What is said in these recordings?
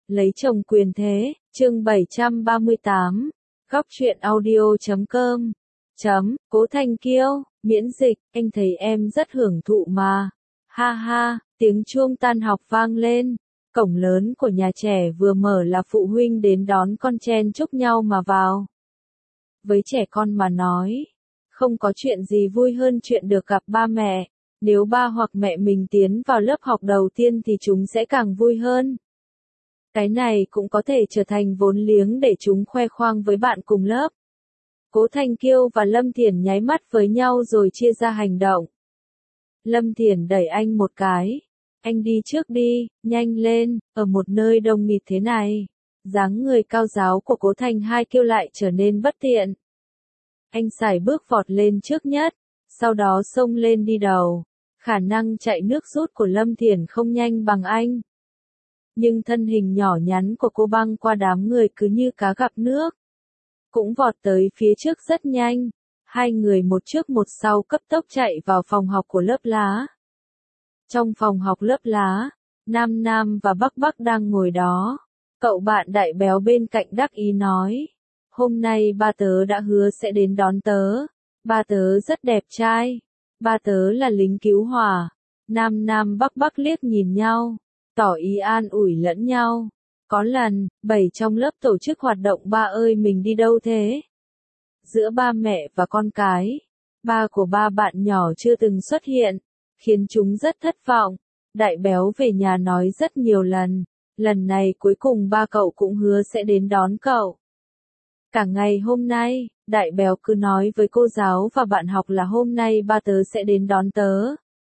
Lấy chồng quyền thế, chương 738, góc truyện audio.com, Cố Thanh Kiêu, miễn dịch, anh thấy em rất hưởng thụ mà. Ha ha, tiếng chuông tan học vang lên, cổng lớn của nhà trẻ vừa mở là phụ huynh đến đón con chen chúc nhau mà vào. Với trẻ con mà nói, không có chuyện gì vui hơn chuyện được gặp ba mẹ. Nếu ba hoặc mẹ mình tiến vào lớp học đầu tiên thì chúng sẽ càng vui hơn. Cái này cũng có thể trở thành vốn liếng để chúng khoe khoang với bạn cùng lớp. Cố Thanh Kiêu và Lâm Thiển nháy mắt với nhau rồi chia ra hành động. Lâm Thiển đẩy anh một cái. Anh đi trước đi, nhanh lên, ở một nơi đông nghịt thế này. Dáng người cao ráo của Cố Thanh Hai Kiêu lại trở nên bất tiện. Anh sải bước vọt lên trước nhất, sau đó xông lên đi đầu. Khả năng chạy nước rút của Lâm Thiển không nhanh bằng anh. Nhưng thân hình nhỏ nhắn của cô băng qua đám người cứ như cá gặp nước. Cũng vọt tới phía trước rất nhanh. Hai người một trước một sau cấp tốc chạy vào phòng học của lớp lá. Trong phòng học lớp lá, Nam Nam và Bắc Bắc đang ngồi đó. Cậu bạn đại béo bên cạnh đắc ý nói. Hôm nay ba tớ đã hứa sẽ đến đón tớ. Ba tớ rất đẹp trai. Ba tớ là lính cứu hỏa. Nam Nam Bắc Bắc liếc nhìn nhau, tỏ ý an ủi lẫn nhau. Có lần, 7 trong lớp tổ chức hoạt động ba ơi mình đi đâu thế? Giữa ba mẹ và con cái, ba của ba bạn nhỏ chưa từng xuất hiện, khiến chúng rất thất vọng. Đại béo về nhà nói rất nhiều lần này cuối cùng ba cậu cũng hứa sẽ đến đón cậu. Cả ngày hôm nay, đại béo cứ nói với cô giáo và bạn học là hôm nay ba tớ sẽ đến đón tớ.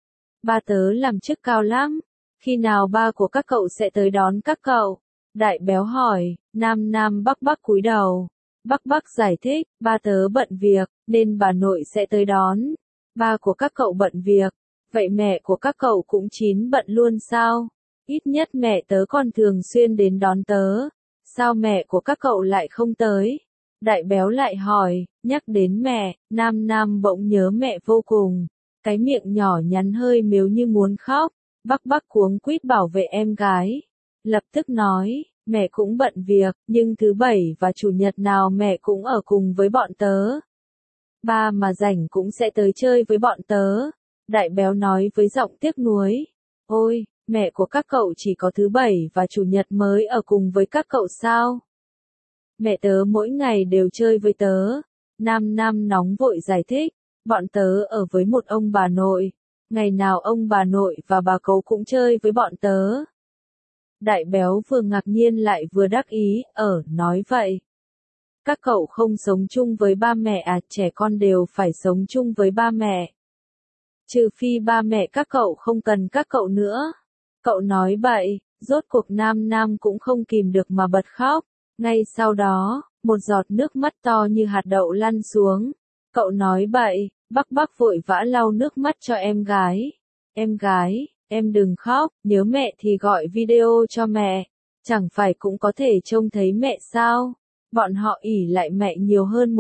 Ba tớ làm chức cao lắm, khi nào ba của các cậu sẽ tới đón các cậu? Đại béo hỏi, Nam Nam Bắc Bắc cúi đầu. Bắc Bắc giải thích, ba tớ bận việc, nên bà nội sẽ tới đón. Ba của các cậu bận việc, vậy mẹ của các cậu cũng bận luôn sao? Ít nhất mẹ tớ còn thường xuyên đến đón tớ. Sao mẹ của các cậu lại không tới? Đại béo lại hỏi, nhắc đến mẹ, Nam Nam bỗng nhớ mẹ vô cùng. Cái miệng nhỏ nhắn hơi mếu như muốn khóc. Bắc Bắc cuống quýt bảo vệ em gái. Lập tức nói, mẹ cũng bận việc, nhưng thứ bảy và chủ nhật nào mẹ cũng ở cùng với bọn tớ. Ba mà rảnh cũng sẽ tới chơi với bọn tớ. Đại béo nói với giọng tiếc nuối. Ôi, mẹ của các cậu chỉ có thứ bảy và chủ nhật mới ở cùng với các cậu sao? Mẹ tớ mỗi ngày đều chơi với tớ. Nam Nam nóng vội giải thích. Bọn tớ ở với một ông bà nội. Ngày nào ông bà nội và bà cậu cũng chơi với bọn tớ. Đại béo vừa ngạc nhiên lại vừa đắc ý, nói vậy. Các cậu không sống chung với ba mẹ à? Trẻ con đều phải sống chung với ba mẹ. Trừ phi ba mẹ các cậu không cần các cậu nữa. Cậu nói bậy, rốt cuộc Nam Nam cũng không kìm được mà bật khóc. Ngay sau đó, một giọt nước mắt to như hạt đậu lăn xuống. Cậu nói bậy, Bắc Bắc vội vã lau nước mắt cho em gái. Em gái, em đừng khóc, nhớ mẹ thì gọi video cho mẹ. Chẳng phải cũng có thể trông thấy mẹ sao? Bọn họ ỷ lại mẹ nhiều hơn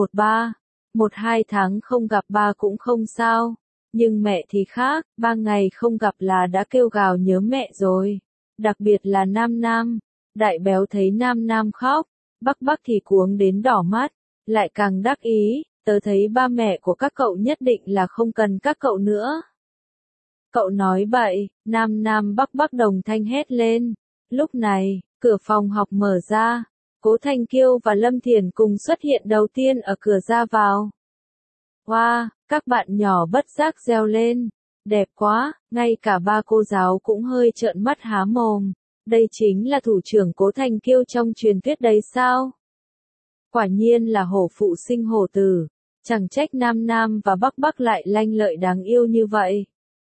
1-2 tháng không gặp ba cũng không sao. Nhưng mẹ thì khác, 3 ngày không gặp là đã kêu gào nhớ mẹ rồi. Đặc biệt là Nam Nam. Đại béo thấy Nam Nam khóc, Bắc Bắc thì cuống đến đỏ mắt, lại càng đắc ý. Tớ thấy ba mẹ của các cậu nhất định là không cần các cậu nữa. Cậu nói bậy, Nam Nam Bắc Bắc đồng thanh hét lên. Lúc này, cửa phòng học mở ra. Cố Thanh Kiêu và Lâm Thiển cùng xuất hiện đầu tiên ở cửa ra vào. Wow, các bạn nhỏ bất giác reo lên. Đẹp quá, ngay cả ba cô giáo cũng hơi trợn mắt há mồm. Đây chính là thủ trưởng Cố Thanh Kiêu trong truyền thuyết đấy sao? Quả nhiên là hổ phụ sinh hổ tử. Chẳng trách Nam Nam và Bắc Bắc lại lanh lợi đáng yêu như vậy.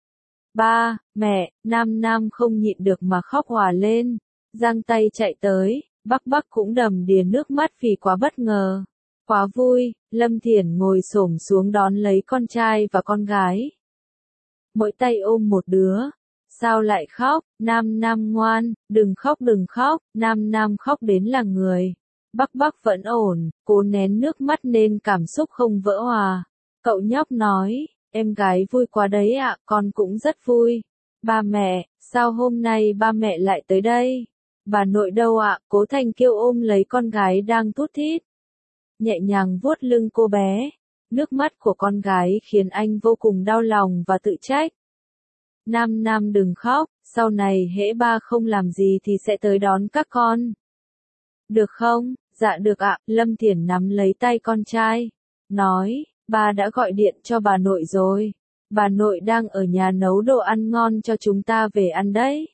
Ba, mẹ, Nam Nam không nhịn được mà khóc òa lên. Giang tay chạy tới, Bắc Bắc cũng đầm đìa nước mắt vì quá bất ngờ. Quá vui, Lâm Thiển ngồi xổm xuống đón lấy con trai và con gái. Mỗi tay ôm một đứa. Sao lại khóc? Nam Nam ngoan, đừng khóc, Nam Nam khóc đến là người. Bắc Bắc vẫn ổn, cố nén nước mắt nên cảm xúc không vỡ hòa. Cậu nhóc nói, em gái vui quá đấy ạ, con cũng rất vui. Ba mẹ, sao hôm nay ba mẹ lại tới đây? Bà nội đâu ạ? Cố Thanh Kiêu ôm lấy con gái đang thút thít, nhẹ nhàng vuốt lưng cô bé. Nước mắt của con gái khiến anh vô cùng đau lòng và tự trách. Nam Nam đừng khóc, sau này hễ ba không làm gì thì sẽ tới đón các con. Được không? Dạ được ạ. Lâm Thiển nắm lấy tay con trai, nói, ba đã gọi điện cho bà nội rồi. Bà nội đang ở nhà nấu đồ ăn ngon cho chúng ta về ăn đấy.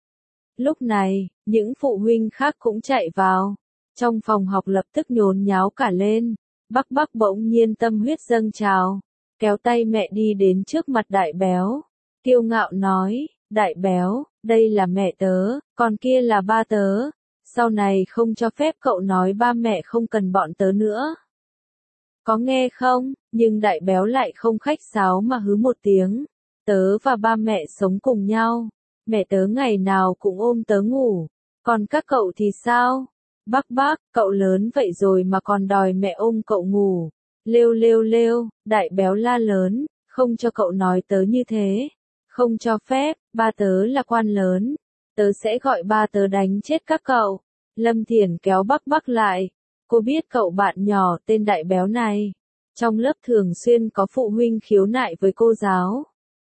Lúc này, những phụ huynh khác cũng chạy vào. Trong phòng học lập tức nhốn nháo cả lên. Bắc Bắc bỗng nhiên tâm huyết dâng trào, kéo tay mẹ đi đến trước mặt Đại Béo. Kiêu ngạo nói, Đại Béo, đây là mẹ tớ, còn kia là ba tớ. Sau này không cho phép cậu nói ba mẹ không cần bọn tớ nữa. Có nghe không? Nhưng Đại Béo lại không khách sáo mà hứ một tiếng. Tớ và ba mẹ sống cùng nhau. Mẹ tớ ngày nào cũng ôm tớ ngủ. Còn các cậu thì sao? Bắc Bắc, cậu lớn vậy rồi mà còn đòi mẹ ôm cậu ngủ. Lêu lêu lêu, Đại Béo la lớn, không cho cậu nói tớ như thế. Không cho phép, ba tớ là quan lớn. Tớ sẽ gọi ba tớ đánh chết các cậu. Lâm Thiển kéo Bắc Bắc lại. Cô biết cậu bạn nhỏ tên Đại Béo này. Trong lớp thường xuyên có phụ huynh khiếu nại với cô giáo.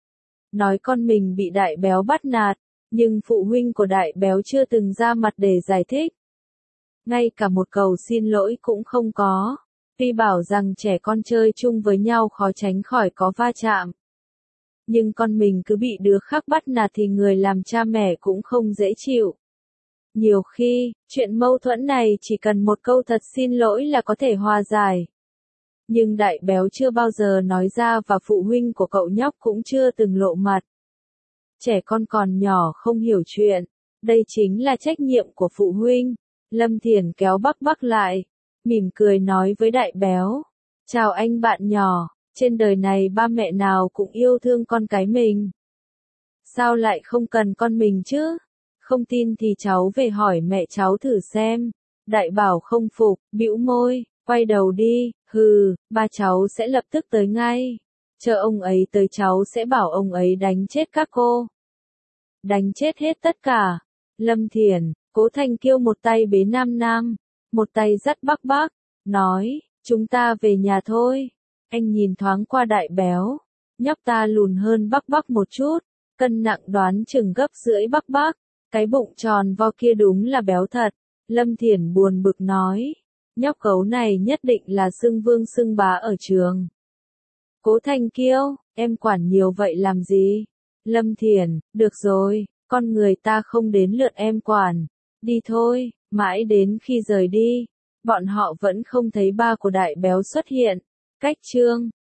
Nói con mình bị Đại Béo bắt nạt, nhưng phụ huynh của Đại Béo chưa từng ra mặt để giải thích. Ngay cả một câu xin lỗi cũng không có. Tuy bảo rằng trẻ con chơi chung với nhau khó tránh khỏi có va chạm. Nhưng con mình cứ bị đứa khác bắt nạt thì người làm cha mẹ cũng không dễ chịu. Nhiều khi, chuyện mâu thuẫn này chỉ cần một câu thật xin lỗi là có thể hòa giải. Nhưng Đại Béo chưa bao giờ nói ra và phụ huynh của cậu nhóc cũng chưa từng lộ mặt. Trẻ con còn nhỏ không hiểu chuyện. Đây chính là trách nhiệm của phụ huynh. Lâm Thiển kéo Bắc Bắc lại, mỉm cười nói với Đại Béo. Chào anh bạn nhỏ, trên đời này ba mẹ nào cũng yêu thương con cái mình. Sao lại không cần con mình chứ? Không tin thì cháu về hỏi mẹ cháu thử xem. Đại Bảo không phục, bĩu môi, quay đầu đi, hừ, ba cháu sẽ lập tức tới ngay. Chờ ông ấy tới cháu sẽ bảo ông ấy đánh chết các cô. Đánh chết hết tất cả. Lâm Thiển, Cố Thanh Kiêu một tay bế Nam Nam, một tay dắt Bắc Bắc, nói, chúng ta về nhà thôi. Anh nhìn thoáng qua Đại Béo, nhóc ta lùn hơn Bắc Bắc một chút, cân nặng đoán chừng gấp rưỡi Bắc Bắc, cái bụng tròn vo kia đúng là béo thật. Lâm Thiển buồn bực nói, nhóc gấu này nhất định là xưng vương xưng bá ở trường. Cố Thanh Kiêu, em quản nhiều vậy làm gì? Lâm Thiển, được rồi, con người ta không đến lượt em quản. Đi thôi, mãi đến khi rời đi, bọn họ vẫn không thấy ba của Đại Béo xuất hiện. Cách chương